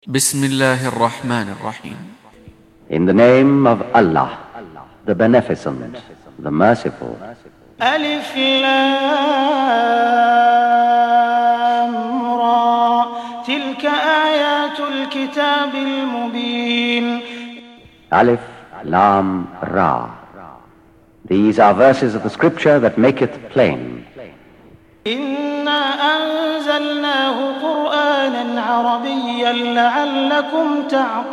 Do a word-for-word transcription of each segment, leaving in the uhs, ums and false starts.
بسم الله الرحمن الرحيم. In the name of Allah, the Beneficent, the Merciful. ألف لام را تلك آيات الكتاب المبين. Alif, Lam, Ra. These are verses of the scripture that make it plain. إنا أنزلناه قرآنا عربيا لعلكم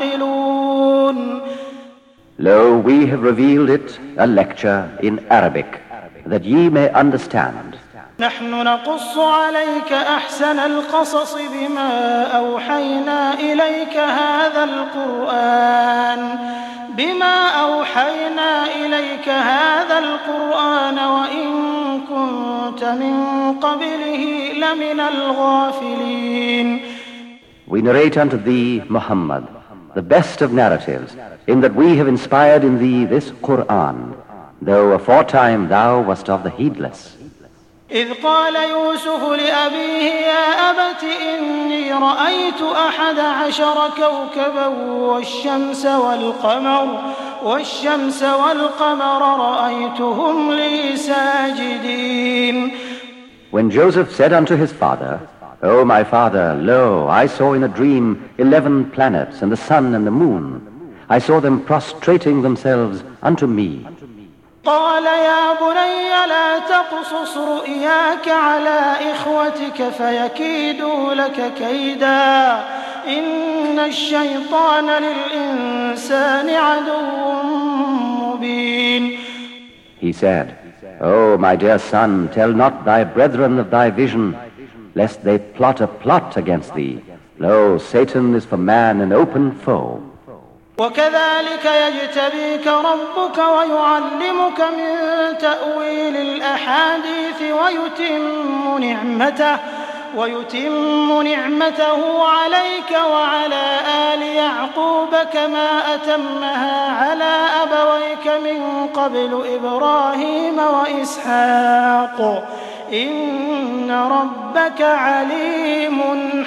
تعقلون. Lo, we have revealed it, a lecture in Arabic, that ye may understand. نحن نقص عليك أحسن القصص بما أوحينا إليك هذا القرآن بما أوحينا إليك هذا القرآن وإن كنت من قبله لمن الغافلين. We narrate unto thee, Muhammad, the best of narratives, in that we have inspired in thee this Qur'an, though aforetime thou wast of the heedless. إذ قال يوسف لأبيه يا أبت إني رأيت أحد عشر كوكبا والشمس والقمر والشمس والقمر رأيتهم لي ساجدين. When Joseph said unto his father, O my father, lo, I saw in a dream eleven planets and the sun and the moon. I saw them prostrating themselves unto me. قال يا بني لا تقصص رؤياك على إخوتك فيكيدوا لك كيدا إن الشيطان للإنسان عدو مبين. He said, O my dear son, tell not thy brethren of thy vision, lest they plot a plot against thee. Lo, Satan is for man an open foe. وكذلك يجتبيك ربك ويعلمك من تأويل الأحاديث ويتم نعمته ويتم نعمته عليك وعلى آل يعقوب كما أتمها على أبويك من قبل إبراهيم وإسحاق إن ربك عليم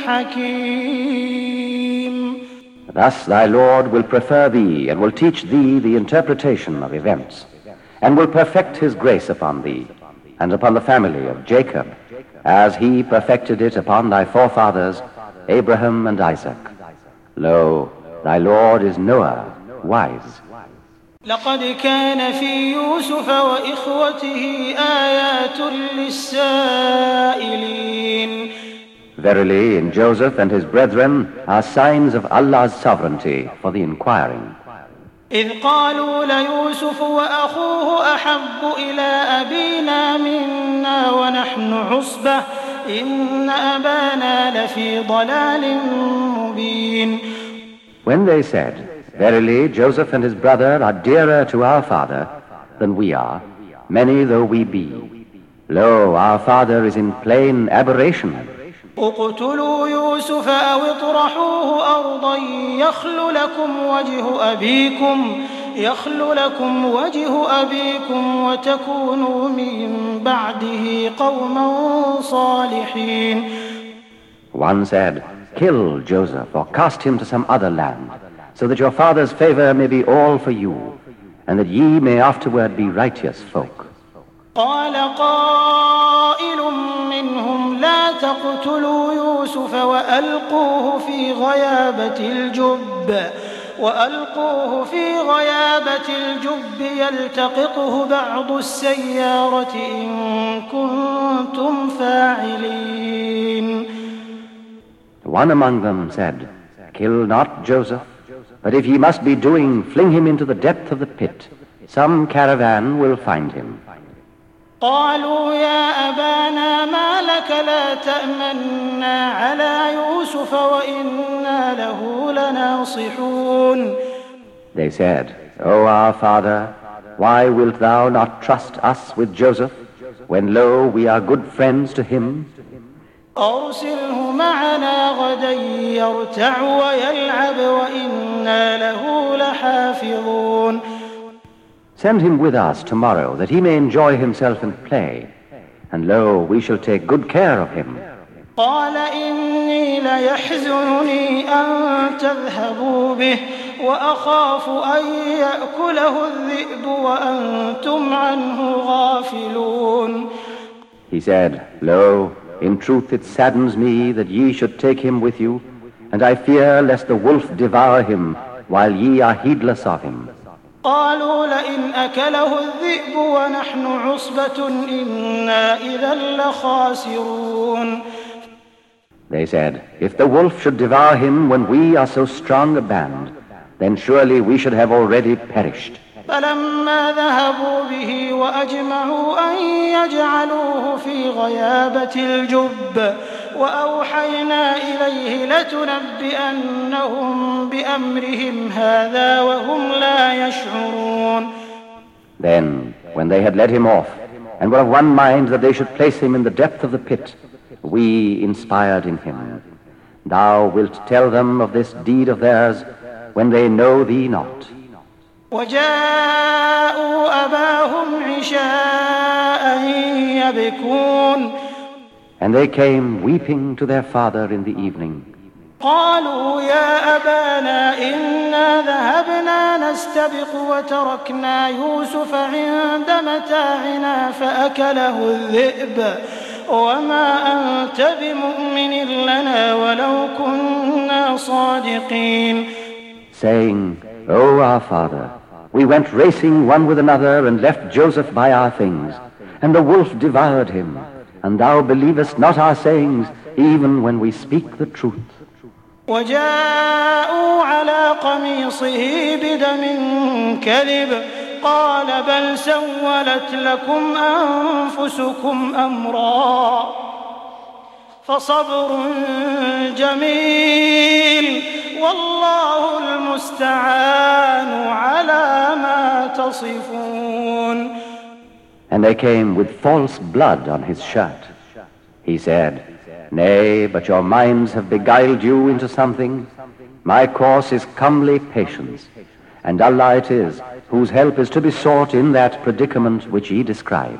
حكيم. Thus thy Lord will prefer thee and will teach thee the interpretation of events, and will perfect his grace upon thee and upon the family of Jacob, as he perfected it upon thy forefathers, Abraham and Isaac. Lo, thy Lord is knower, wise. لقد كان في يوسف وإخوته آيات للسائلين. Verily, in Joseph and his brethren are signs of Allah's sovereignty for the inquiring. إذ قالوا ليوسف وأخوه أحب إلى أبينا منا ونحن عصبة إن أبانا لفي ضلال مبين. When they said, Verily, Joseph and his brother are dearer to our father than we are, many though we be. Lo, our father is in plain aberration. اقتلوا يوسف أو اطرحوه أرضا يخل لكم وجه أبيكم يخل لكم وجه أبيكم وتكونوا من بعده قوما صالحين. One said, Kill Joseph or cast him to some other land, so that your father's favor may be all for you, and that ye may afterward be righteous folk. قال قائل منهم لا تقتلوا يوسف وألقوه في غيابة الجب وألقوه في غيابة الجب يلتقطه بعض السيارة إن كنتم فاعلين. One among them said, Kill not Joseph, but if ye must be doing, fling him into the depth of the pit. Some caravan will find him. قالوا يا أبانا ما لك لا تأمنا على يوسف وإنا له لناصحون. They said, O our father, why wilt thou not trust us with Joseph, when lo, we are good friends to him? أرسله معنا غدا يرتع ويلعب وإنا له لحافظون. Send him with us tomorrow, that he may enjoy himself and play. And lo, we shall take good care of him. قال إني إني ليحزنني أن تذهبوا به وأخاف أن يأكله الذئب وأنتم عنه غافلون. He said, Lo, in truth it saddens me that ye should take him with you, and I fear lest the wolf devour him while ye are heedless of him. قالوا لئن أكله الذئب ونحن عصبة إنا إذا لخاسرون. They said, If the wolf should devour him when we are so strong a band, then surely we should have already perished. فلما ذهبوا به وأجمعوا أن يجعلوه في غيابة الجب وأوحينا إليه لتنبئنهم بأمرهم هذا وهم لا يشعرون. Then, when they had led him off, and were of one mind that they should place him in the depth of the pit, we inspired in him. Thou wilt tell them of this deed of theirs when they know thee not. وجاءوا أباهم عشاء يبكون. And they came weeping to their father in the evening. قالوا يا أبانا إنا ذهبنا نستبق وتركنا يوسف عند متاعنا فأكله الذئب وما أنت بمؤمن لنا ولو كنا صادقين. Saying, O our father, we went racing one with another and left Joseph by our things, and the wolf devoured him, and thou believest not our sayings, even when we speak the truth. وجاءوا على قميصه بدم كذب قال بل سولت لكم أنفسكم أمرا فصبر جميل والله المستعان على ما تصفون. And they came with false blood on his shirt. He said, Nay, but your minds have beguiled you into something. My course is comely patience, and Allah it is whose help is to be sought in that predicament which ye describe.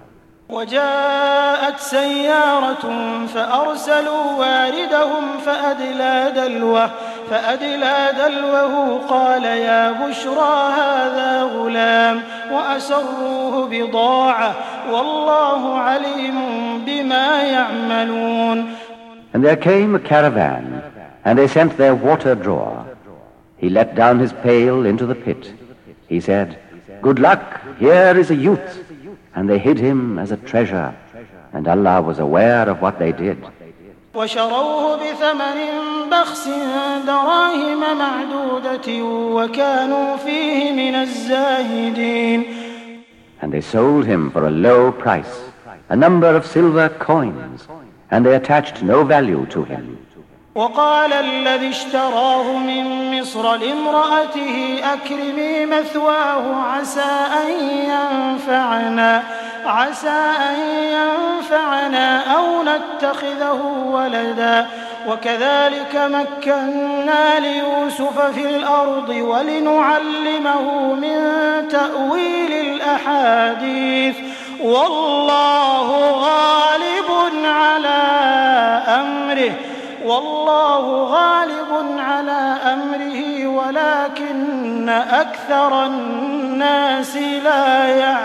وجاءت سيارة فأرسلوا واردهم فأدلى دلوه فأدلى دلوه قال يا بشرى هذا غلام وأسروه بضاعة والله عليم بما يعملون. And there came a caravan, and they sent their water drawer. He let down his pail into the pit. He said, Good luck, here is a youth. And they hid him as a treasure, and Allah was aware of what they did. وشروه بثمن بخس دراهم معدودة وكانوا فيه من الزاهدين. And they sold him for a low price, a number of silver coins, and they attached no value to him. وقال الذي اشتراه من مصر لامرأته أكرمي مثواه عسى أن ينفعنا عسى أن ينفعنا أو نتخذه ولدا وكذلك مكنا ليوسف في الأرض ولنعلمه من تأويل الأحاديث والله غالب على أمره والله غالب على أمره ولكن أكثر الناس لا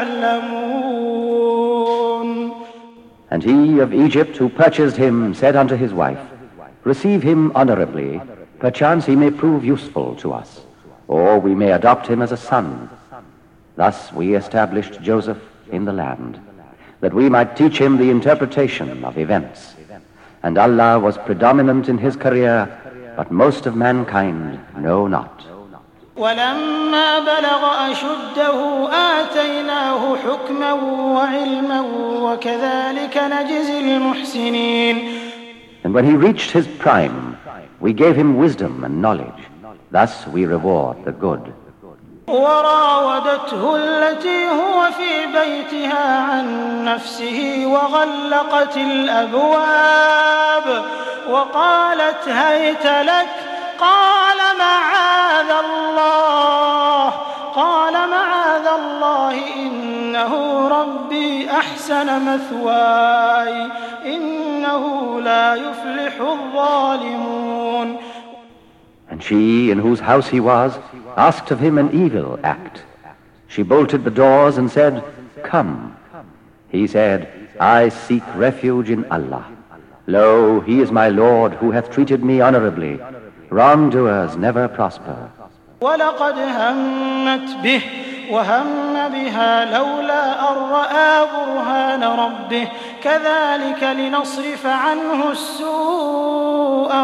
يعلمون. And he of Egypt who purchased him said unto his wife, Receive him honorably, perchance he may prove useful to us, or we may adopt him as a son. Thus we established Joseph in the land, that we might teach him the interpretation of events. And Allah was predominant in his career, but most of mankind know not. ولما بلغ أشده آتيناه حكما وعلما وكذلك نجزي المحسنين. And when he reached his prime, we gave him wisdom and knowledge. Thus we reward the good. وراودته التي هو في بيتها عن نفسه وغلقت الأبواب وقالت هيت لك قال معاذ الله قال معاذ الله إنه ربي أحسن مثواي إنه إنه لا يفلح الظالمون. And she, in whose house he was, asked of him an evil act. She bolted the doors and said, "Come." He said, "I seek refuge in Allah. Lo, he is my Lord who hath treated me honorably. Wrongdoers never prosper." وَلَقَدْ هَمَّتْ بِهِ وَهَمَّ بِهَا لَوْلَا أَن رَّأَىٰ بُرْهَانَ رَبِّهِ كَذَٰلِكَ لِنَصْرِفَ عَنْهُ السُّوءَ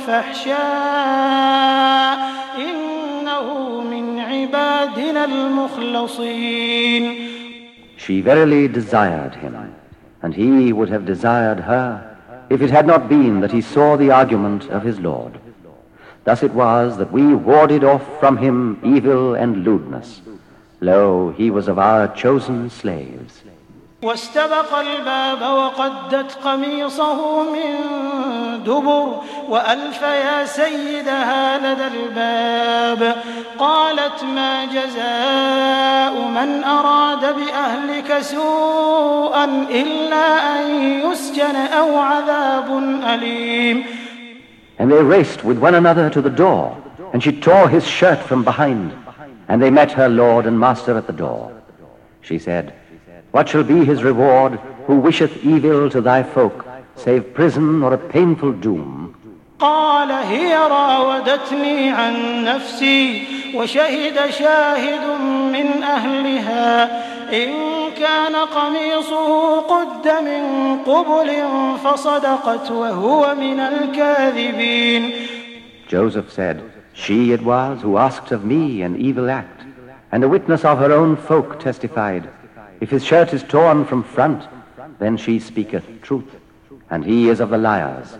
وَالْفَحْشَاءَ إِنَّهُ مِنْ عِبَادِنَا الْمُخْلَصِينَ. She verily desired him, and he would have desired her, if it had not been that he saw the argument of his Lord. Thus it was that we warded off from him evil and lewdness. Lo, he was of our chosen slaves. واستبق الباب وقدت قميصه من دبر وألف يا سيدها لدى الباب قالت ما جزاء من أراد بأهلك سوءا إلا أن يسجن أو عذاب أليم. And they raced with one another to the door, and she tore his shirt from behind, and they met her lord and master at the door. She said, "What shall be his reward who wisheth evil to thy folk, save prison or a painful doom?" قال هي راودتني عن نفسي وشهد شاهد من أهلها إن كان قميصه قد من قبل فصدقت وهو من الكاذبين. Joseph said, "She it was who asked of me an evil act, and a witness of her own folk testified, if his shirt is torn from front, then she speaketh truth, and he is of the liars.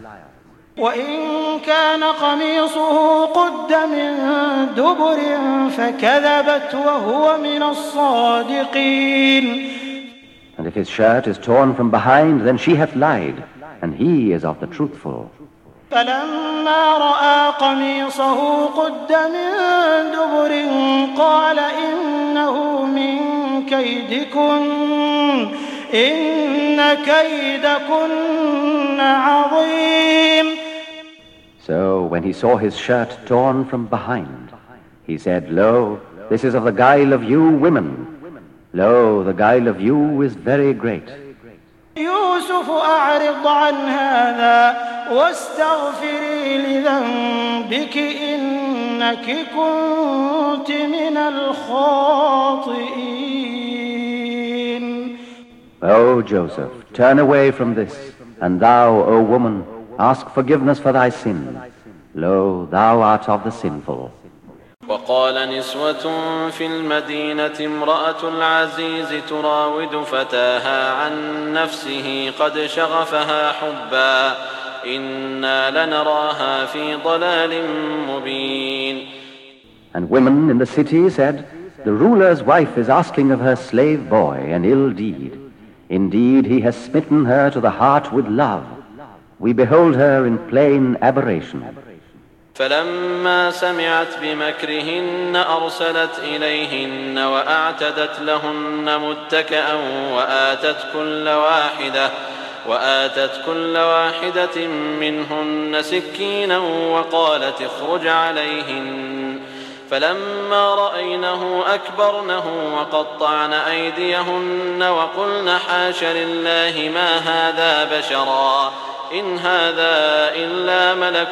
وإن كان قميصه قد من دبر فكذبت وهو من الصادقين. And if his shirt is torn from behind, then she hath lied, and he is of the truthful." فلما رأى قميصه قد من دبر قال إنه من كيدكن إن كيدكن عظيم. So when he saw his shirt torn from behind, he said, "Lo, this is of the guile of you women. Lo, the guile of you is very great." يوسف أعرض عن هذا واستغفري لذنبك إنك كنت من الخاطئين. O Joseph, turn away from this, and thou, O woman, ask forgiveness for thy sin. Lo, thou art of the sinful. وقال نسوة في المدينة امرأة العزيز تراود فتاها عن نفسه قد شغفها حبا إنا لنراها في ضلال مبين. And women in the city said, "The ruler's wife is asking of her slave boy an ill deed. Indeed, he has smitten her to the heart with love. We behold her in plain aberration." فلما سمعت بمكرهن أرسلت إليهن وأعتدت لهن متكئا وآتت كل واحدة وآتت كل واحدة منهن سكينا وقالت اخرج عليهن فلما رأينه أكبرنه وقطعن أيديهن وقلن حاش لله ما هذا بشرا إن هذا إلا ملك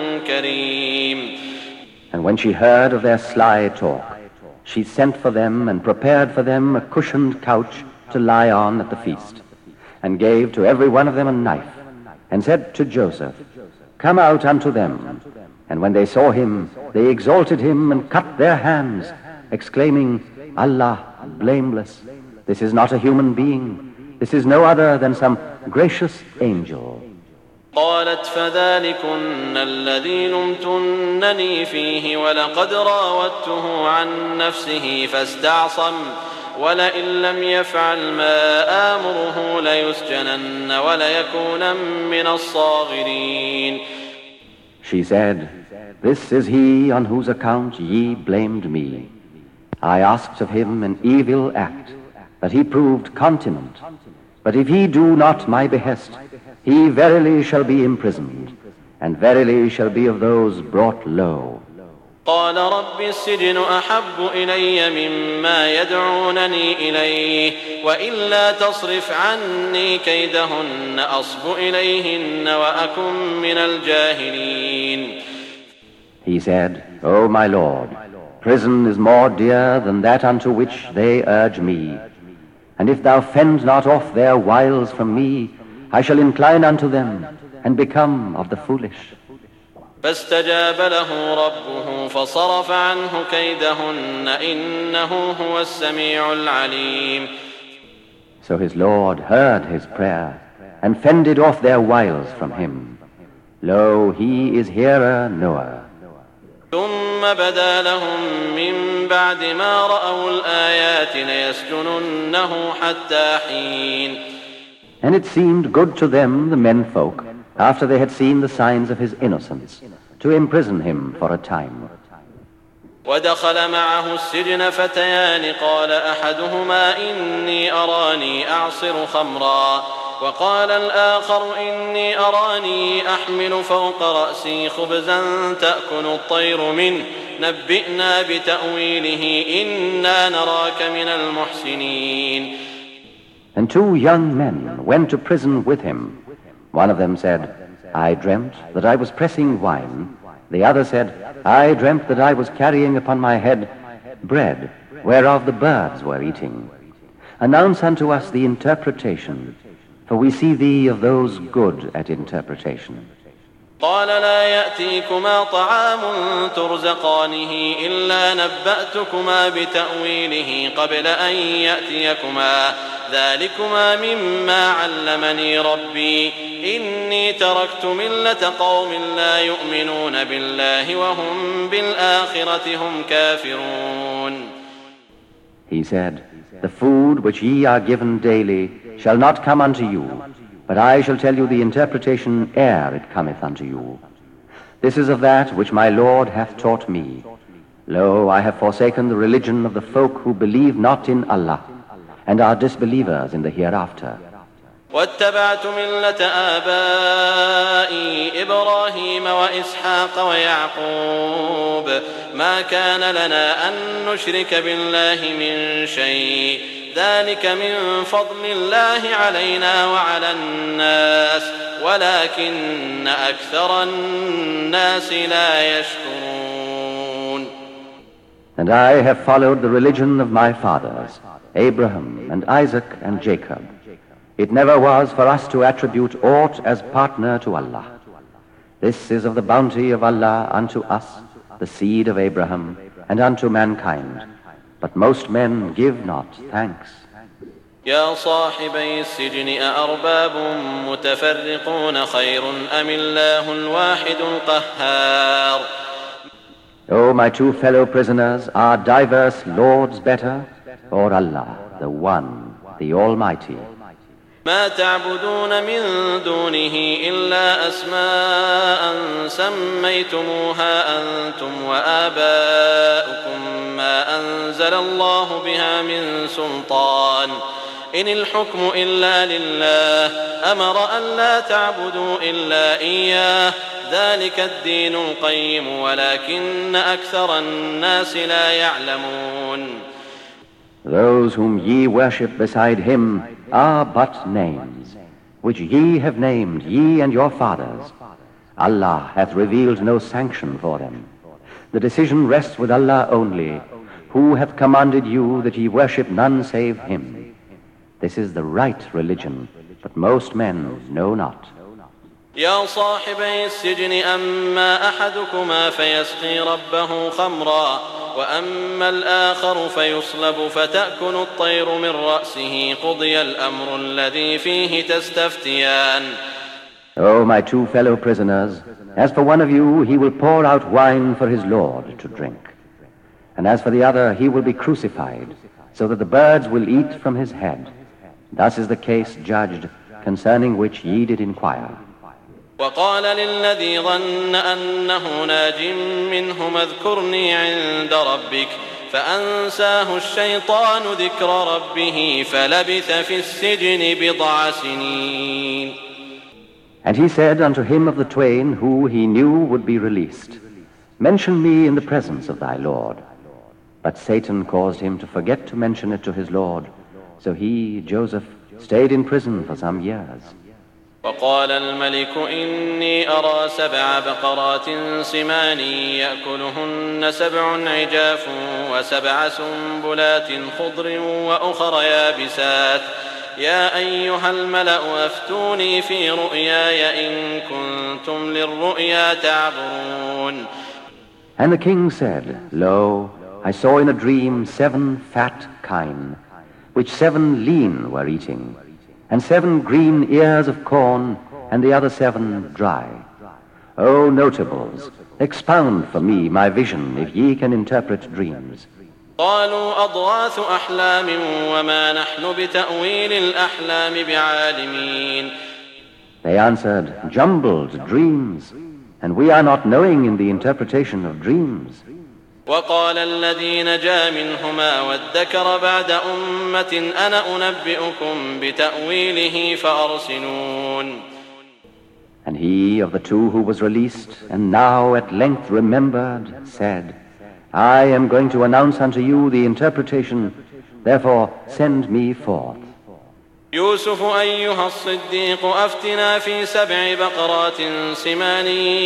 كريم. And when she heard of their sly talk, she sent for them and prepared for them a cushioned couch to lie on at the feast, and gave to every one of them a knife, and said to Joseph, "Come out unto them." And when they saw him, they exalted him and cut their hands, exclaiming, "Allah, blameless, this is not a human being, this is no other than some gracious angel." قالت فذلكن الذي لمتنني فيه ولقد راودته عن نفسه فاستعصم ولئن لم يفعل ما آمره ليسجنن وليكونن من الصاغرين. She said, "This is he on whose account ye blamed me. I asked of him an evil act, but he proved continent. But if he do not my behest, he verily shall be imprisoned, and verily shall be of those brought low. قال رب السجن أحب إلي مما يدعونني إليه وإلا تصرف عني كيدهن أصب إليهن وأكن من الجاهلين. He said, O my Lord, prison is more dear than that unto which they urge me. And if thou fend not off their wiles from me, I shall incline unto them and become of the foolish. فاستجاب له ربه فصرف عنه كيدهن إنه هو السميع العليم. So his Lord heard his prayer and fended off their wiles from him. Lo, he is hearer, knower. ثم بدا لهم من بعد ما رأوا الآيات ليسجننه حتى حين. And it seemed good to them, the menfolk, after they had seen the signs of his innocence, to imprison him for a time. ودخل معه السجن فتيان قال أحدهما إني أراني أعصر خمرا وقال الآخر إني أراني أحمل فوق رأسي خبزا تأكل الطير منه نبئنا بتأويله إنا نراك من المحسنين. And two young men went to prison with him. One of them said, I dreamt that I was pressing wine. The other said, I dreamt that I was carrying upon my head bread, whereof the birds were eating. Announce unto us the interpretation, for we see thee of those good at interpretation. قال لا يأتيكما طعام ترزقانه إلا نبأتكما بتأويله قبل أن يأتيكما ذلكما مما علمني ربي إني تركت ملة قوم لا يؤمنون بالله وهم بالآخرة هم كافرون. He said, the food which ye are given daily shall not come unto you, but I shall tell you the interpretation ere it cometh unto you. This is of that which my Lord hath taught me. Lo, I have forsaken the religion of the folk who believe not in Allah, and are disbelievers in the hereafter. واتبعت ملة آبائي إبراهيم وإسحاق ويعقوب ما كان لنا أن نشرك بالله من شيء ذلك من فضل الله علينا وعلى الناس ولكن أكثر الناس لا يشكرون. And I have followed the religion of my fathers, Abraham and Isaac and Jacob. It never was for us to attribute aught as partner to Allah. This is of the bounty of Allah unto us, the seed of Abraham, and unto mankind. But most men give not thanks. يا صاحبي السجن أأرباب متفرقون خير أم الله الواحد القهار. O my two fellow prisoners, are diverse lords better, or Allah, the One, the Almighty? ما تعبدون من دونه إلا أسماء سميتموها أنتم وآباؤكم ما أنزل الله بها من سلطان إن الحكم إلا لله أمر أن لا تعبدوا إلا إياه ذلك الدين القيم ولكن أكثر الناس لا يعلمون. Those whom ye worship beside him are but names, which ye have named, ye and your fathers. Allah hath revealed no sanction for them. The decision rests with Allah only, who hath commanded you that ye worship none save him. This is the right religion, but most men know not. يا صاحبي السجن أما أحدكما فيسقي ربه خمرا وأما الآخر فيصلب فتأكل الطير من رأسه قضي الأمر الذي فيه تستفتيان. O my two fellow prisoners, as for one of you, he will pour out wine for his Lord to drink. And as for the other, he will be crucified, so that the birds will eat from his head. Thus is the case judged, concerning which ye did inquire. وقال للذي ظن أنه ناج منهم اذكرني عند ربك فأنساه الشيطان ذكر ربه فلبث في السجن بضع سنين. And he said unto him of the twain who he knew would be released, Mention me in the presence of thy Lord. But Satan caused him to forget to mention it to his Lord. So he, Joseph, stayed in prison for some years. وقال الملك إني أرى سبع بقرات سمان يأكلهن سبع عجاف وسبع سنبلات خضر وأخر يابسات يا أيها الملأ أفتوني في رؤياي إن كنتم للرؤيا تعبرون. And the king said, Lo, I saw in a dream seven fat kine, which seven lean were eating, and seven green ears of corn, and the other seven dry. O notables, expound for me my vision, if ye can interpret dreams. قالوا أضغاث أحلام وما نحن بتأويل الأحلام بعالمين. They answered, Jumbled dreams, and we are not knowing in the interpretation of dreams. وقال الذي نجا منهما وادكر بعد أمة أنا أنبئكم بتأويله فأرسلون. And he of the two who was released, and now at length remembered, said, I am going to announce unto you the interpretation, therefore send me forth. يوسف أيها الصديق أفتنا في سبع بقرات سمان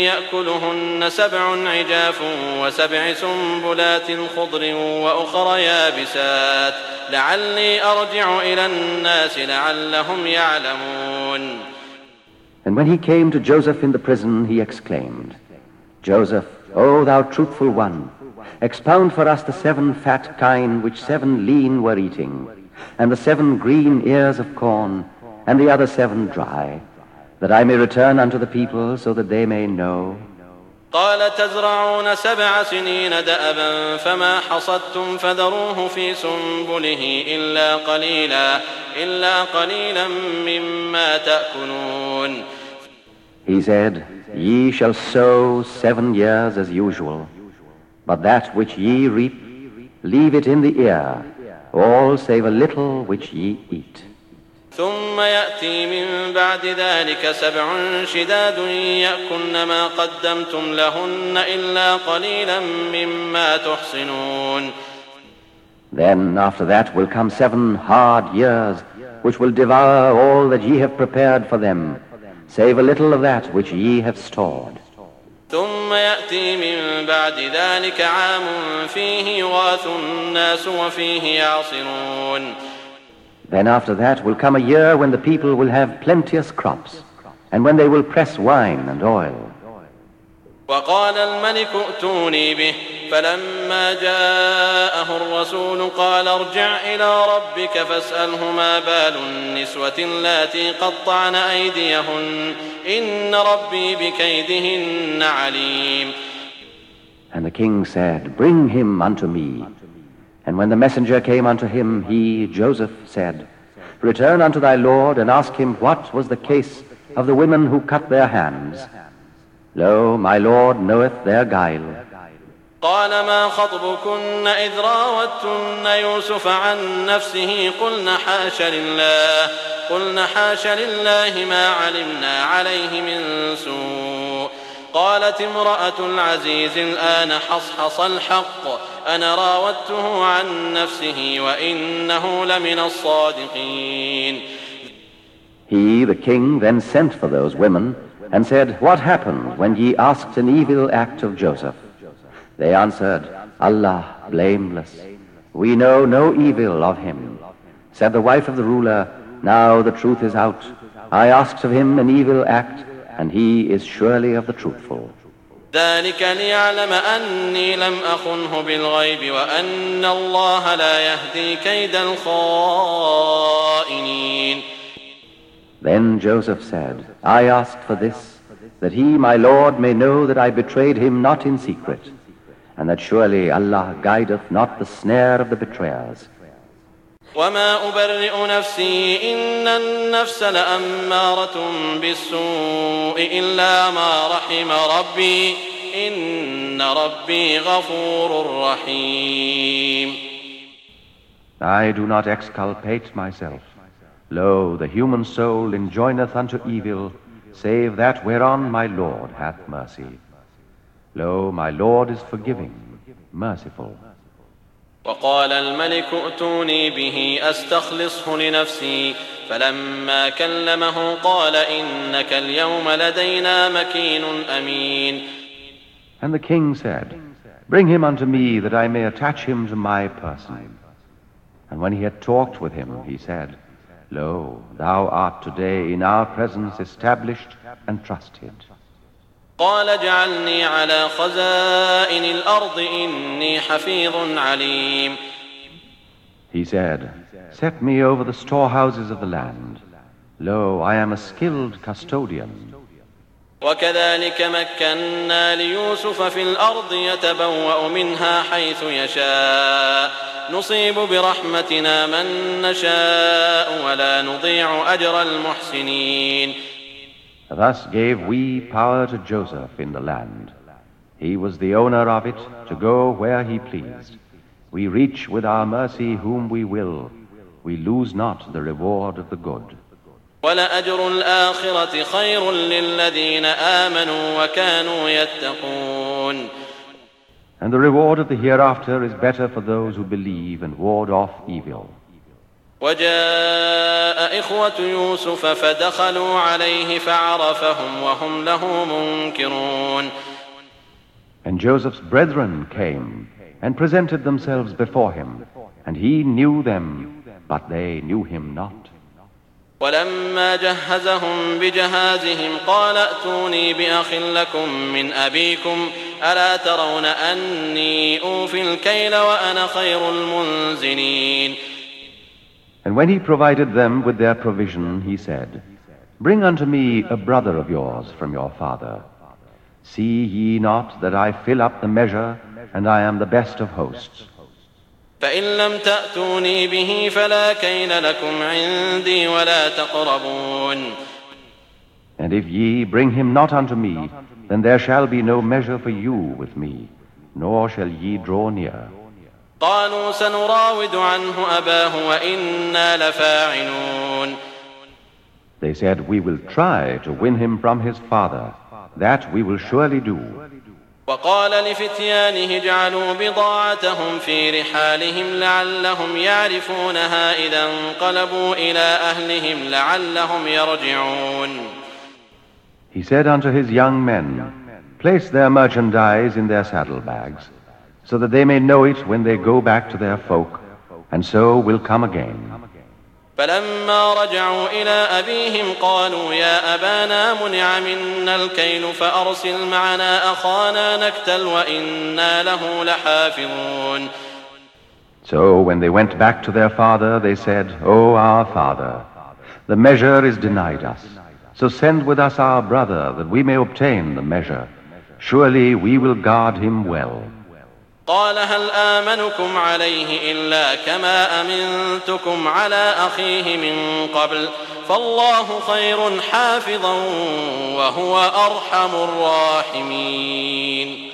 يأكلهن سبع عجاف وسبع سنبلات خضر وأخر يابسات لعلي أرجع إلى الناس لعلهم يعلمون. And when he came to Joseph in the prison, he exclaimed, Joseph, O thou truthful one, expound for us the seven fat kine which seven lean were eating, and the seven green ears of corn, and the other seven dry, that I may return unto the people, so that they may know. قال تزرعون سبع سنين دأبا فما حصدتم فذروه في سنبله إلا قليلا إلا قليلا مما تأكلون. He said, Ye shall sow seven years as usual, but that which ye reap, leave it in the ear, all save a little which ye eat. ثم يأتي من بعد ذلك سبع شداد يأكلن ما قدمتم لهن إلا قليلا مما تحصنون. Then after that will come seven hard years, which will devour all that ye have prepared for them, save a little of that which ye have stored. ثم يأتي من بعد ذلك عام فيه يغاث الناس وفيه يعصرون. Then after that will come a year when the people will have plenteous crops, and when they will press wine and oil. وقال الملك ائتوني به فلما جاءه الرسول قال ارجع إلى ربك فاسأله ما بال النسوة اللاتي قطعن أيديهن إن ربي بكيدهن عليم. And the king said, Bring him unto me. And when the messenger came unto him, he, Joseph, said, Return unto thy Lord, and ask him what was the case of the women who cut their hands. Lo, my Lord knoweth their guile. قال ما خطبكن إذ راوتن يوسف عن نفسه قلن حاش لله قلن حاش لله ما علمنا عليه من سوء. قالت امرأة العزيز الآن حصحص الحق أنا راودته عن نفسه وإنه لمن الصادقين. He, the king, then sent for those women and said, What happened when ye asked an evil act of Joseph? They answered, Allah, blameless. We know no evil of him. Said the wife of the ruler, Now the truth is out. I asked of him an evil act, and he is surely of the truthful. ذلك ليعلم أني لم أخنه بالغيب وأن الله لا يهدي كيد الخائنين. Then Joseph said, I asked for this, that he, my Lord, may know that I betrayed him not in secret, and that surely Allah guideth not the snare of the betrayers. وما أبرئ نفسي إن النفس لأمارة بالسوء إلا ما رحم ربي إن ربي غفور رحيم. I do not exculpate myself. Lo, the human soul enjoineth unto evil, save that whereon my Lord hath mercy. Lo, my Lord is forgiving, merciful. وقال الملك ائتوني به أستخلصه لنفسي فلما كلمه قال إنك اليوم لدينا مكين أمين. And the king said, Bring him unto me, that I may attach him to my person. And when he had talked with him, he said, Lo, thou art today in our presence established and trusted. قال اجعلني على خزائن الأرض إني حفيظ عليم. He said, Set me over the storehouses of the land. Lo, I am a skilled custodian. وكذلك مكنا ليوسف في الأرض يتبوأ منها حيث يشاء نصيب برحمتنا من نشاء ولا نضيع أجر المحسنين. Thus gave we power to Joseph in the land. He was the owner of it, to go where he pleased. We reach with our mercy whom we will. We lose not the reward of the good. وَلَأَجْرُ الْآخِرَةِ خَيْرٌ لِلَّذِينَ آمَنُوا وَكَانُوا يَتَّقُونَ. And the reward of the hereafter is better for those who believe and ward off evil. وجاء إخوة يوسف فدخلوا عليه فعرفهم وهم له منكرون. And Joseph's brethren came and presented themselves before him, and he knew them, but they knew him not. ولما جهزهم بجهازهم قال ائتوني بأخ لكم من أبيكم ألا ترون أني أوفي الكيل وأنا خير المنزلين. And when he provided them with their provision, he said, Bring unto me a brother of yours from your father. See ye not that I fill up the measure, and I am the best of hosts? فإن لم تأتوني به فلا كيل لكم عندي ولا تقربون. And if ye bring him not unto me, then there shall be no measure for you with me, nor shall ye draw near. قالوا سنراود عنه أباه وإنا لفاعلون. They said, We will try to win him from his father. That we will surely do. وقال لفتيانه اجعلوا بضاعتهم في رحالهم لعلهم يعرفونها إذا انقلبوا إلى أهلهم لعلهم يرجعون. He said unto his young men, Place their merchandise in their saddlebags, so that they may know it when they go back to their folk, and so will come again. فلما رجعوا إلى أبيهم قالوا يا أبانا منع منا الكيل فأرسل معنا أخانا نكتل وإنا له لحافظون. So when they went back to their father, they said, O our father, the measure is denied us. So send with us our brother, that we may obtain the measure. Surely we will guard him well. قال هل آمنكم عليه إلا كما أمنتكم على أخيه من قبل فالله خير حافظا وهو أرحم الراحمين.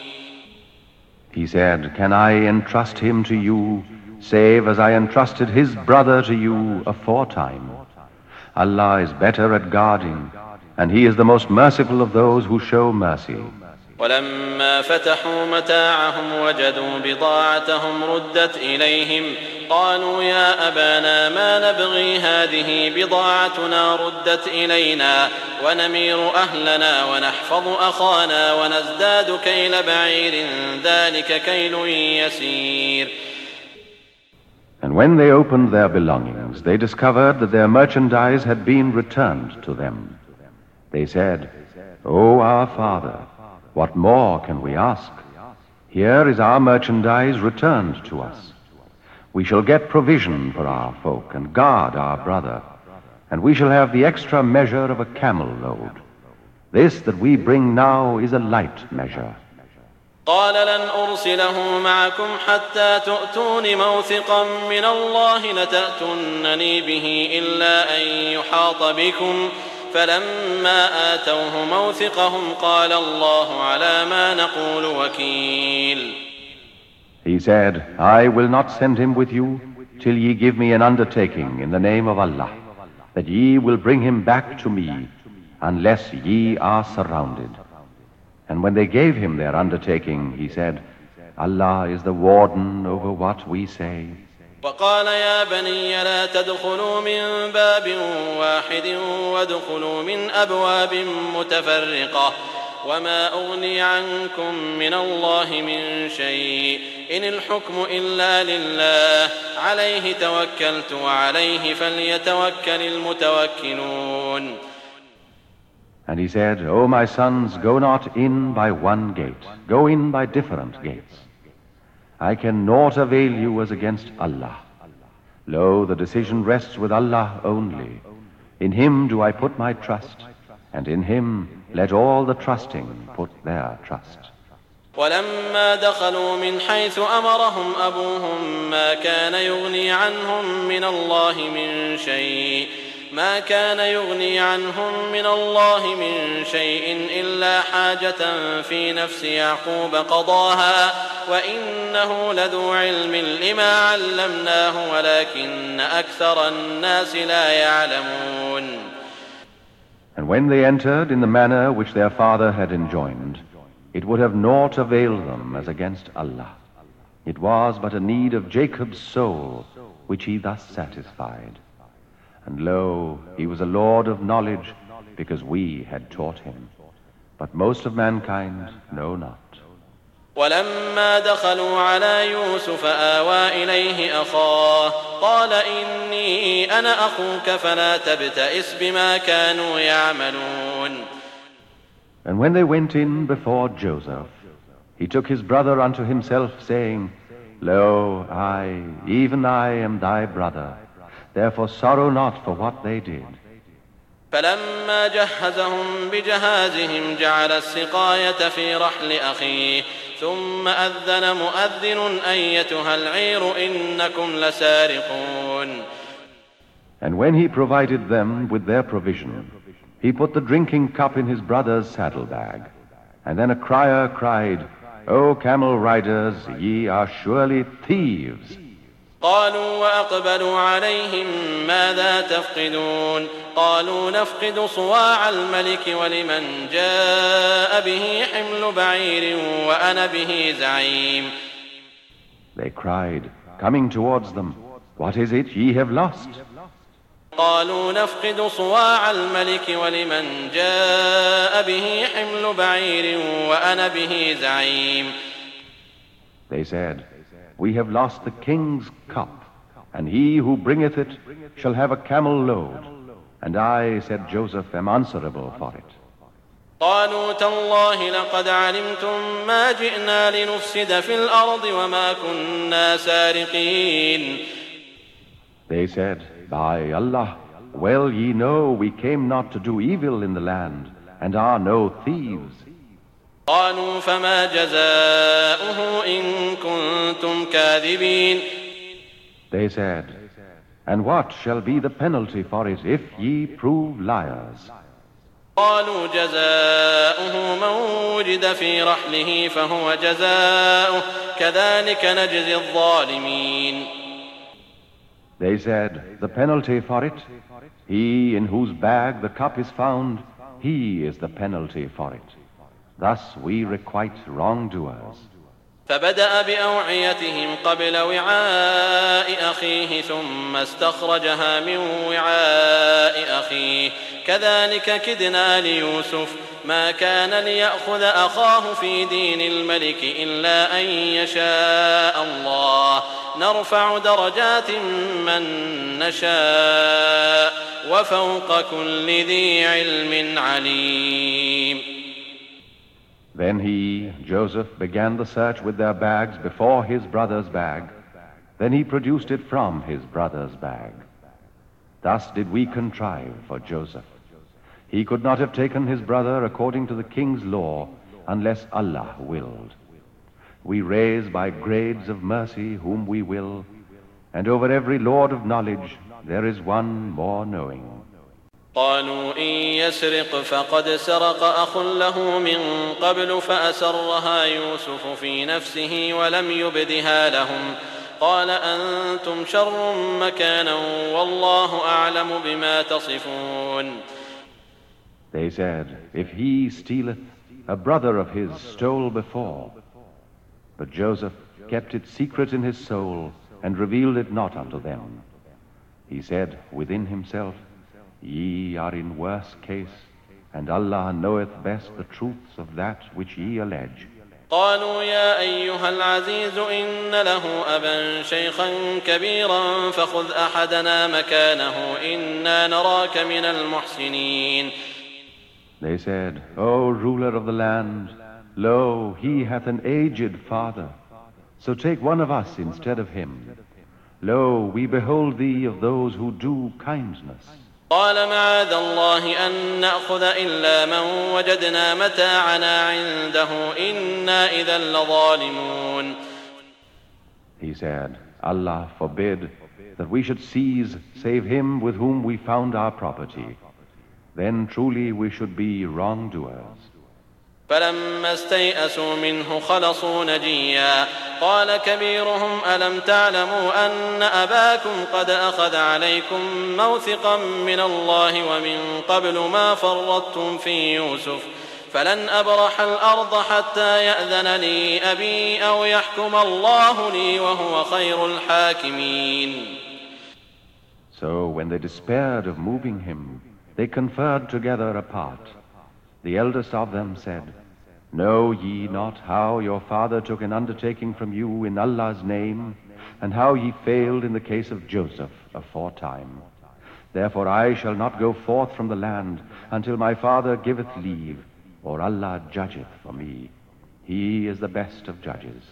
He said, Can I entrust him to you, save as I entrusted his brother to you aforetime? Allah is better at guarding, and he is the most merciful of those who show mercy. ولما فتحوا متاعهم وجدوا بضاعتهم ردت إليهم قالوا يا أبانا ما نبغي هذه بضاعتنا ردت إلينا ونمير أهلنا ونحفظ أخانا ونزداد كيل بعير ذلك كيل يسير. And when they opened their belongings, they discovered that their merchandise had been returned to them. They said, O our father, what more can we ask? Here is our merchandise returned to us. We shall get provision for our folk and guard our brother, and we shall have the extra measure of a camel load. This that we bring now is a light measure. قال لن أرسله معكم حتى تؤتون موثقا من الله لتأتونني به إلا أن يحاط بكم فلما آتوه موثقهم قال الله على ما نقول وكيل. He said, I will not send him with you till ye give me an undertaking in the name of Allah, that ye will bring him back to me, unless ye are surrounded. And when they gave him their undertaking, he said, Allah is the warden over what we say. وقال يا بني لا تدخلوا من باب واحد وادخلوا من أبواب متفرقة وما أغني عنكم من الله من شيء إن الحكم إلا لله عليه توكلت وعليه فليتوكل المتوكلون. And he said, O my sons, go not in by one gate, go in by different gates. I can naught avail you as against Allah. Lo, the decision rests with Allah only. In Him do I put my trust, and in Him let all the trusting put their trust. ولما دخلوا من حيث أمرهم أبوهم ما كان يغني عنهم من الله من شيء ما كان يغني عنهم من الله من شيء إلا حاجة في نفس يعقوب قضاها وإنه لذو علم لما علمناه ولكن أكثر الناس لا يعلمون. And when they entered in the manner which their father had enjoined, it would have naught availed them as against Allah. It was but a need of Jacob's soul which he thus satisfied. And lo, he was a lord of knowledge, because we had taught him. But most of mankind know not. ولما دخلوا على يوسف آوى إليه أخاه قال إني أنا أخوك فلا تبتئس بما كانوا يعملون. And when they went in before Joseph, he took his brother unto himself, saying, Lo, I, even I am thy brother. Therefore sorrow not for what they did. فلما جهزهم بجهازهم جعل السقاية في رحل أخيه ثم أذن مؤذن أيتها العير إنكم لسارقون. And when he provided them with their provision, he put the drinking cup in his brother's saddlebag. And then a crier cried, O camel riders, ye are surely thieves. قالوا وأقبلوا عليهم ماذا تفقدون قالوا نفقد صواع الملك ولمن جاء به حمل بعير وأنا به زعيم. They cried, coming towards them, What is it ye have lost? قالوا نفقد صواع الملك ولمن جاء به حمل بعير وأنا به زعيم. They said, We have lost the king's cup, and he who bringeth it shall have a camel load. And I, said Joseph, am answerable for it. قالوا تالله لقد علمتم ما جئنا لنفسد في الأرض وما كنا سارقين. They said, By Allah, well ye know we came not to do evil in the land, and are no thieves. قالوا فما جزاؤه إن كنتم كاذبين. They said, And what shall be the penalty for it if ye prove liars? قالوا جزاؤه من وجد في رحله فهو جزاؤه كذلك نجزي الظالمين. They said, The penalty for it, he in whose bag the cup is found, he is the penalty for it. Thus we requite wrongdoers. فبدأ بأوعيتهم قبل وعاء أخيه ثم استخرجها من وعاء أخيه كذلك كدنا ليوسف ما كان ليأخذ أخاه في دين الملك إلا أن يشاء الله نرفع درجات من نشاء وفوق كل ذي علم عليم. Then he, Joseph, began the search with their bags before his brother's bag. Then he produced it from his brother's bag. Thus did we contrive for Joseph. He could not have taken his brother according to the king's law unless Allah willed. We raise by grades of mercy whom we will, and over every lord of knowledge there is one more knowing. قالوا إن يسرق فقد سرق أخ له من قبل فأسرها يوسف في نفسه ولم يبدها لهم قال أنتم شر مكانا والله أعلم بما تصفون. They said, If he stealeth, a brother of his stole before. But Joseph kept it secret in his soul, and revealed it not unto them. He said within himself, Ye are in worse case, and Allah knoweth best the truths of that which ye allege. قالوا يا أيها العزيز إن له أبا شيخا كبيرا فخذ أحدنا مكانه إنا نراك من المحسنين. They said, O ruler of the land, lo, he hath an aged father, so take one of us instead of him. Lo, we behold thee of those who do kindness. قال معاذ الله أن نأخذ إلا من وجدنا متاعنا عنده إنا إذا لظالمون. He said, Allah forbid that we should seize save him with whom we found our property. Then truly we should be wrongdoers. فلما استيئسوا منه خلصوا نجيا قال كبيرهم ألم تعلموا أن أباكم قد أخذ عليكم موثقا من الله ومن قبل ما فرطتم في يوسف فلن أبرح الأرض حتى يأذن لي أبي أو يحكم الله لي وهو خير الحاكمين. So when they despaired of moving him, they conferred together apart. The eldest of them said, Know ye not how your father took an undertaking from you in Allah's name, and how ye failed in the case of Joseph aforetime? Therefore I shall not go forth from the land until my father giveth leave, or Allah judgeth for me. He is the best of judges.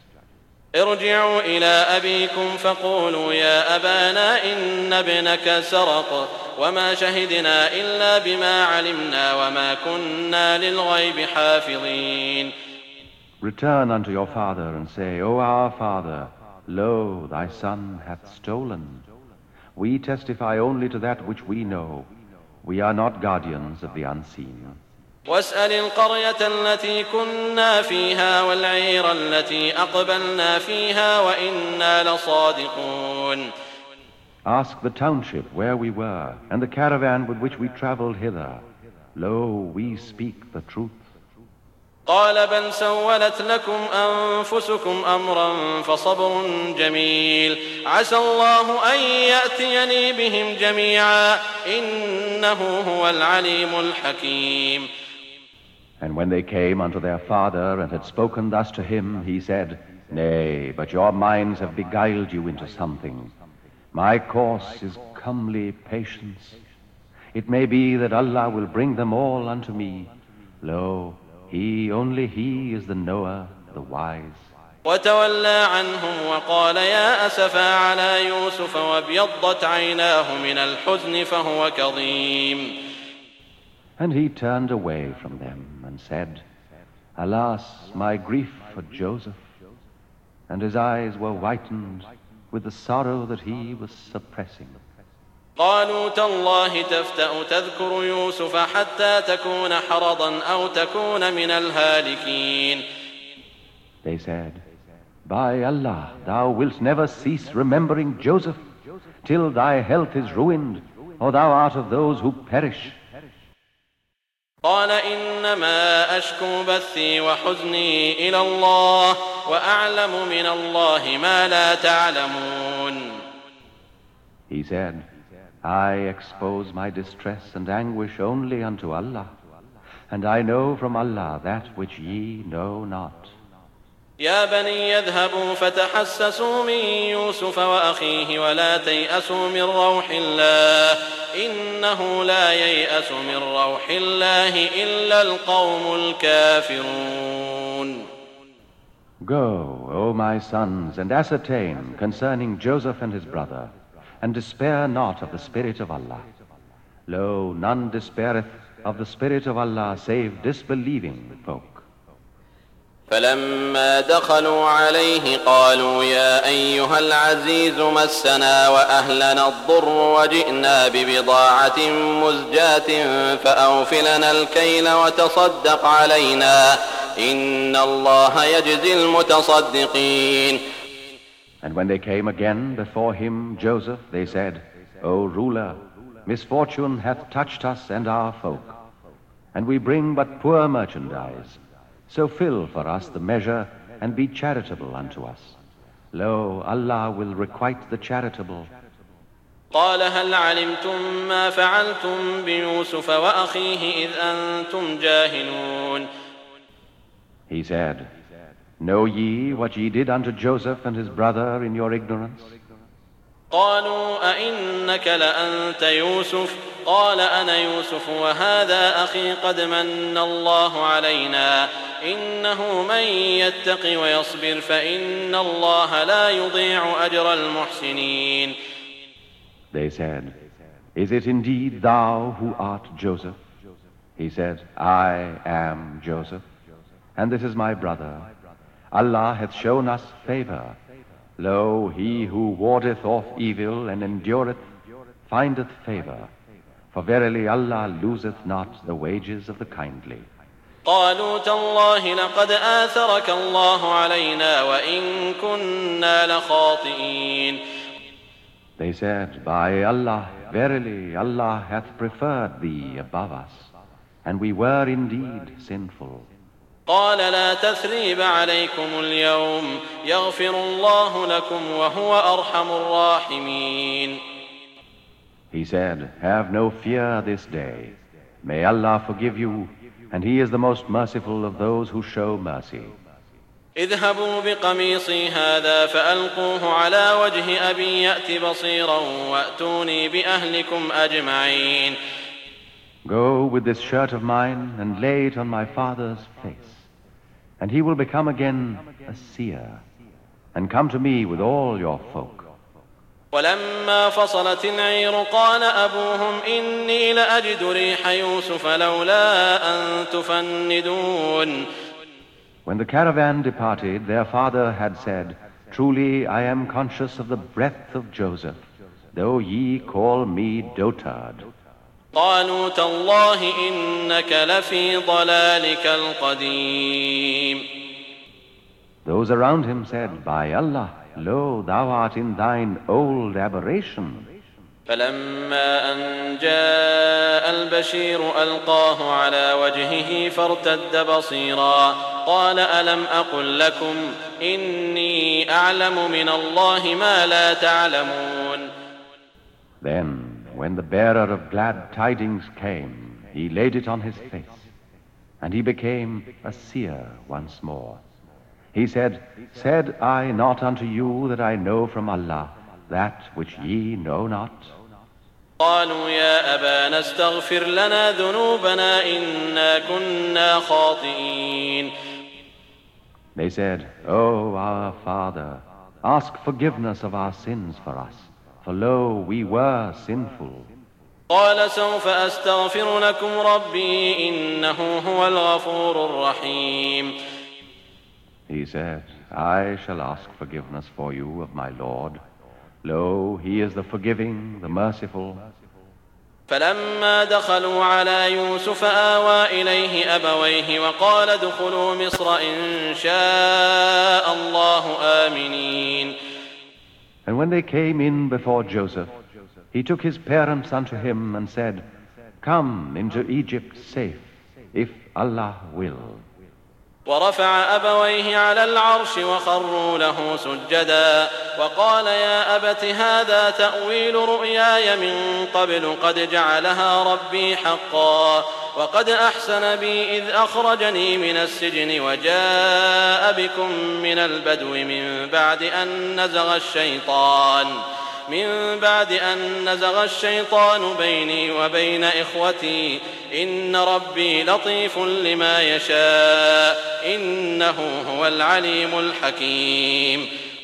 ارجعوا إلى أبيكم فقولوا يا أبانا إن ابنك سرق وما شهدنا إلا بما علمنا وما كنا للغيب حافظين. Return unto your father and say, O our father, lo, thy son hath stolen. We testify only to that which we know. We are not guardians of the unseen. واسأل القرية التي كنا فيها والعير التي أقبلنا فيها وإنا لصادقون. Ask the township where we were, and the caravan with which we traveled hither. Lo, we speak the truth. قال بل سولت لكم أنفسكم أمرا فصبر جميل عسى الله أن يأتيني بهم جميعا إنه هو العليم الحكيم. And when they came unto their father and had spoken thus to him, he said, Nay, but your minds have beguiled you into something. My course is comely patience. It may be that Allah will bring them all unto me. Lo, He, only He is the knower, the wise. وتولى عنهم وقال يا أسفا على يوسف وابيضت عيناه من الحزن فهو كظيم. And he turned away from them and said, Alas, my grief for Joseph. And his eyes were whitened with the sorrow that he was suppressing. قالوا تالله تفتأ تذكر يوسف حتى تكون حرضا أو تكون من الهالكين. They said, By Allah, thou wilt never cease remembering Joseph till thy health is ruined, or thou art of those who perish. قال إنما أشكو بثي وحزني إلى الله وأعلم من الله ما لا تعلمون. He said, I expose my distress and anguish only unto Allah, and I know from Allah that which ye know not. يا بني يذهبوا فتحسسوا من يوسف وأخيه ولا تيأسوا من روح الله إنه لا ييأس من روح الله إلا القوم الكافرون. Go, O my sons, and ascertain concerning Joseph and his brother, and despair not of the Spirit of Allah. Lo, none despaireth of the Spirit of Allah save disbelieving folk. فلما دخلوا عليه قالوا يا أيها العزيز مسنا وأهلنا الضر وجئنا ببضاعة مزجاة فأوف لنا الكيل وتصدق علينا إن الله يجزي المتصدقين. And when they came again before him, Joseph, they said, O ruler, misfortune hath touched us and our folk. and we bring but poor merchandise. So fill for us the measure, and be charitable unto us. Lo, Allah will requite the charitable. قال هل علمتم ما فعلتم بيوسف وأخيه إذ أنتم جاهلون. He said, Know ye what ye did unto Joseph and his brother in your ignorance? قالوا أئنك لأنت يوسف قال أنا يوسف وهذا أخي قد من الله علينا إنه من يتق ويصبر فإن الله لا يضيع أجر المحسنين. They said, Is it indeed thou who art Joseph? He said, I am Joseph, and this is my brother. Allah hath shown us favor. Lo, he who wardeth off evil and endureth findeth favor. For verily Allah loseth not the wages of the kindly. قالوا تالله لقد آثرك الله علينا وإن كنا لخاطئين. They said, By Allah, verily Allah hath preferred thee above us, and we were indeed sinful. قال لا تثريب عليكم اليوم يغفر الله لكم وهو أرحم الراحمين. He said, Have no fear this day. May Allah forgive you, and He is the most merciful of those who show mercy. اذهبوا بقميصي هذا فألقوه على وجه أبي يأت بصيرا وأتوني بأهلكم أجمعين. Go with this shirt of mine and lay it on my father's face, and he will become again a seer, and come to me with all your folk. ولما فصلت العير قال أبوهم إني لأجد ريح يوسف لولا أن تفندون. When the caravan departed, their father had said, Truly I am conscious of the breath of Joseph, though ye call me dotard. قالوا تالله إنك لفي ضلالك القديم. Those around him said, By Allah, lo, thou art in thine old aberration. فلما أن جاء البشير ألقاه على وجهه فارتد بصيرا قال ألم أقل لكم إني أعلم من الله ما لا تعلمون. Then, when the bearer of glad tidings came, he laid it on his face, and he became a seer once more. He said, Said I not unto you that I know from Allah that which ye know not? قالوا يا أبانا استغفر لنا ذنوبنا إنا كنا خاطئين. They said, O our Father, ask forgiveness of our sins for us, for lo, we were sinful. قال سوف أستغفر لكم ربي إنه هو الغفور الرحيم. He said, I shall ask forgiveness for you of my Lord. Lo, he is the forgiving, the merciful. فلما دخلوا على يوسف آوى إليه أبويه وقال ادخلوا مصر إن شاء الله آمنين. And when they came in before Joseph, he took his parents unto him and said, Come into Egypt safe, if Allah will. ورفع أبويه على العرش وخروا له سجدا وقال يا أبت هذا تأويل رؤياي من قبل قد جعلها ربي حقا وقد أحسن بي إذ أخرجني من السجن وجاء بكم من البدو من بعد أن نزغ الشيطان من بعد أن نزغ الشيطان بيني وبين إخوتي إن ربي لطيف لما يشاء إنه هو العليم الحكيم.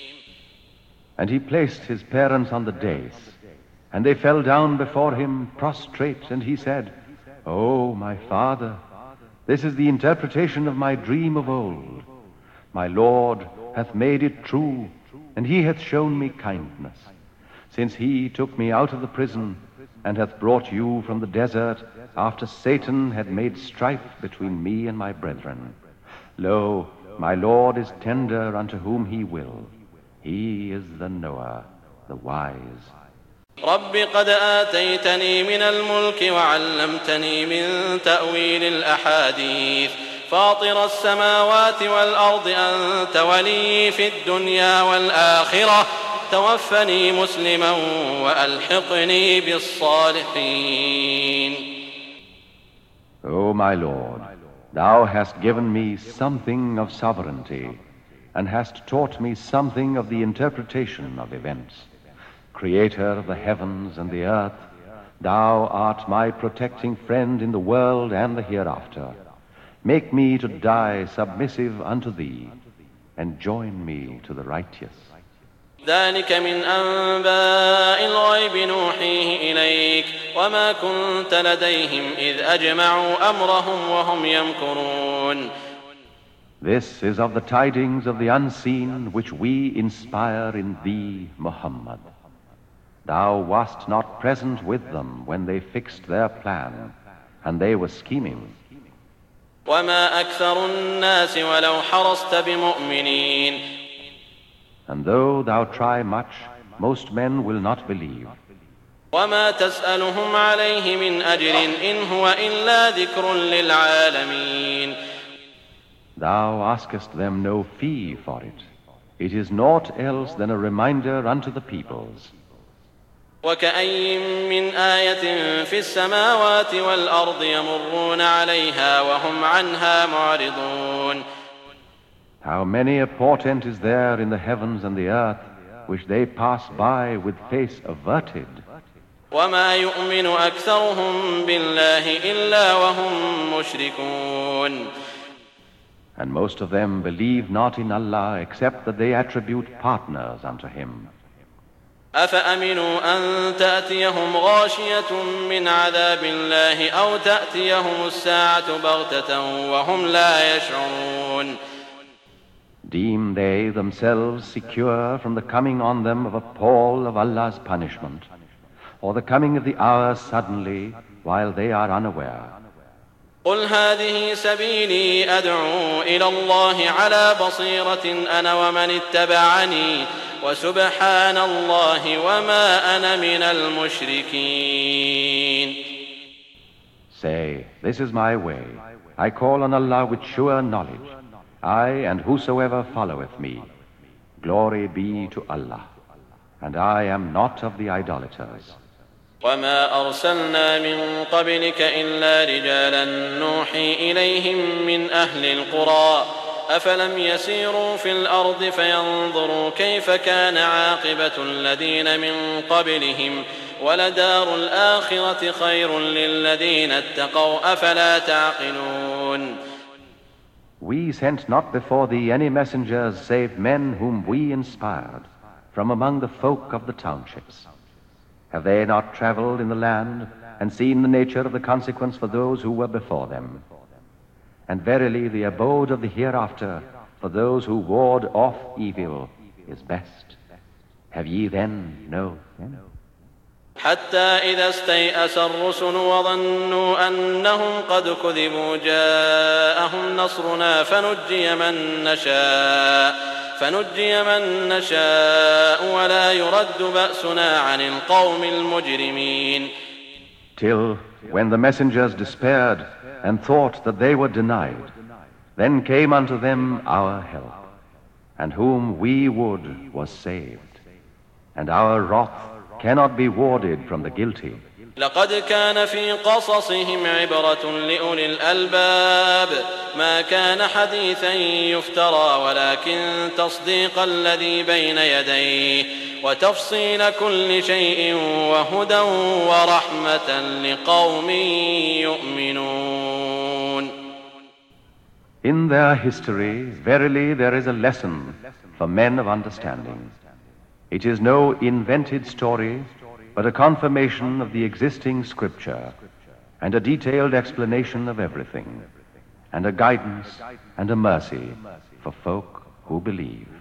And he placed his parents on the dais, and they fell down before him prostrate, and he said, O my father, this is the interpretation of my dream of old. My Lord hath made it true, and he hath shown me kindness, since he took me out of the prison, and hath brought you from the desert, after Satan had made strife between me and my brethren. Lo, my Lord is tender unto whom he will. He is the knower, the wise. رب قد آتيتني من الملك وعلمتني من تأويل الأحاديث فاطر السماوات والأرض أنت ولي في الدنيا والآخرة توفني مسلما وألحقني بالصالحين. O my Lord, Thou hast given me something of sovereignty and hast taught me something of the interpretation of events. Creator of the heavens and the earth, Thou art my protecting friend in the world and the hereafter. Make me to die submissive unto Thee, and join me to the righteous. ذلك من أنباء الغيب نوحيه إليك وما كنت لديهم إذ أجمعوا أمرهم وهم يمكرون. This is of the tidings of the unseen which we inspire in Thee, Muhammad. Thou wast not present with them when they fixed their plan, and they were scheming. وما أكثر الناس ولو حرصت بمؤمنين. And though thou try much, most men will not believe. وما تسألهم عليه من أجر إن هو إلا ذكر للعالمين. Thou askest them no fee for it. It is naught else than a reminder unto the peoples. وكأي من آية في السماوات والأرض يمرون عليها وهم عنها معرضون. How many a portent is there in the heavens and the earth, which they pass by with face averted. وما يؤمن أكثرهم بالله إلا وهم مشركون. And most of them believe not in Allah except that they attribute partners unto Him. أفأمنوا أن تأتيهم غاشية من عذاب الله أو تأتيهم الساعة بغتة وهم لا يشعرون. Deem they themselves secure from the coming on them of a pall of Allah's punishment, or the coming of the hour suddenly while they are unaware? قل هذه سبيلي أدعو إلى الله على بصيرة أنا ومن اتبعني وسبحان الله وما أنا من المشركين. Say, this is my way. I call on Allah with sure knowledge. I and whosoever followeth me. Glory be to Allah. And I am not of the idolaters. وما أرسلنا من قبلك إلا رجالا نوحي إليهم من أهل القرى أفلم يسيروا في الأرض فينظروا كيف كان عاقبة الذين من قبلهم ولدار الآخرة خير للذين اتقوا أفلا تعقلون. We sent not before thee any messengers save men whom we inspired from among the folk of the townships. Have they not traveled in the land and seen the nature of the consequence for those who were before them? And verily the abode of the hereafter for those who ward off evil is best. Have ye then no sense? حتى إذا استيأس الرسل وظنوا أنهم قد كذبوا جاءهم نصرنا فنجي من نشاء فنجي من نشاء ولا يرد بأسنا عن القوم المجرمين. Till when the messengers despaired and thought that they were denied, then came unto them our help, and whom we would was saved, and our wrath cannot be warded from the guilty. لقد كان في قصصهم عبرة لأولي الألباب ما كان حديثا يفترى ولكن تصديق الذي بين يديه وتفصيل كل شيء وهدى ورحمة لقوم يؤمنون. In their history, verily there is a lesson for men of understanding. It is no invented story, but a confirmation of the existing scripture, and a detailed explanation of everything, and a guidance and a mercy for folk who believe.